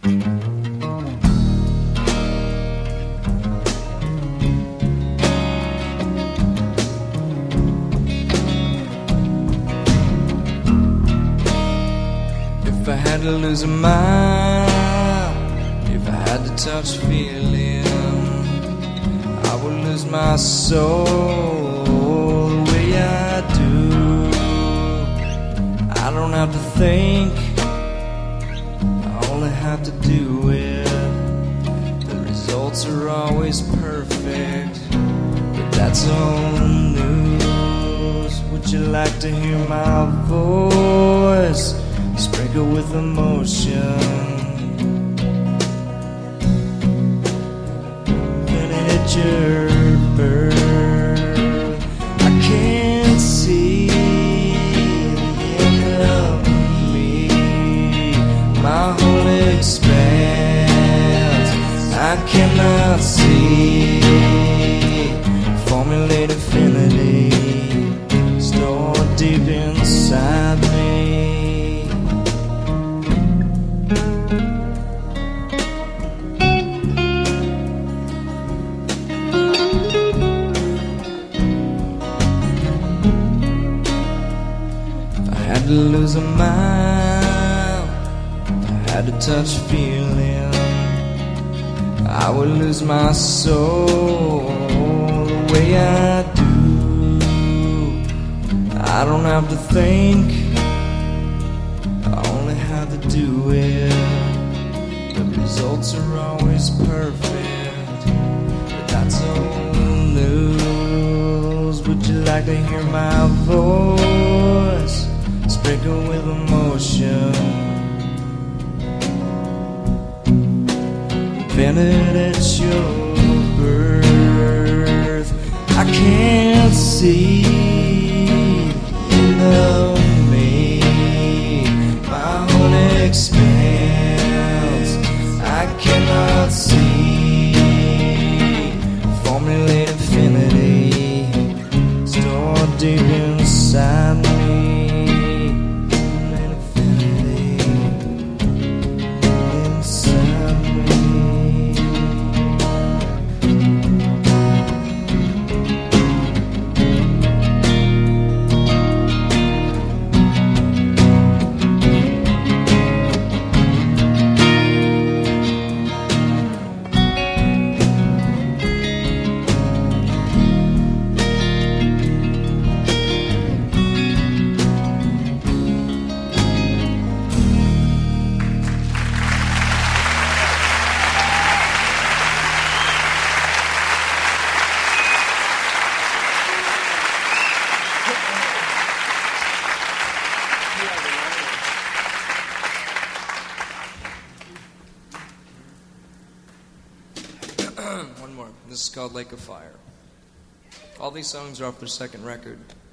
If I had to lose a mile, if I had to touch feeling, I would lose my soul the way I do. I don't have to think, I only have to do it. The results are always perfect, but that's old news. Would you like to hear my voice sprinkle with emotion? Can it hit your birth? I can't see the end of me. My whole expanse I cannot see. Formulate infinity stored deep inside me. To lose a mile, if I had to touch feeling, I would lose my soul the way I do. I don't have to think, I only have to do it. The results are always perfect, but that's old news. Would you like to hear my voice sprinkle with emotion? Invented at your birth. I can't see the end of me. My whole expanse I cannot see. Formulate infinity stored deep inside me. One more. This is called Lake of Fire. All these songs are off their second record.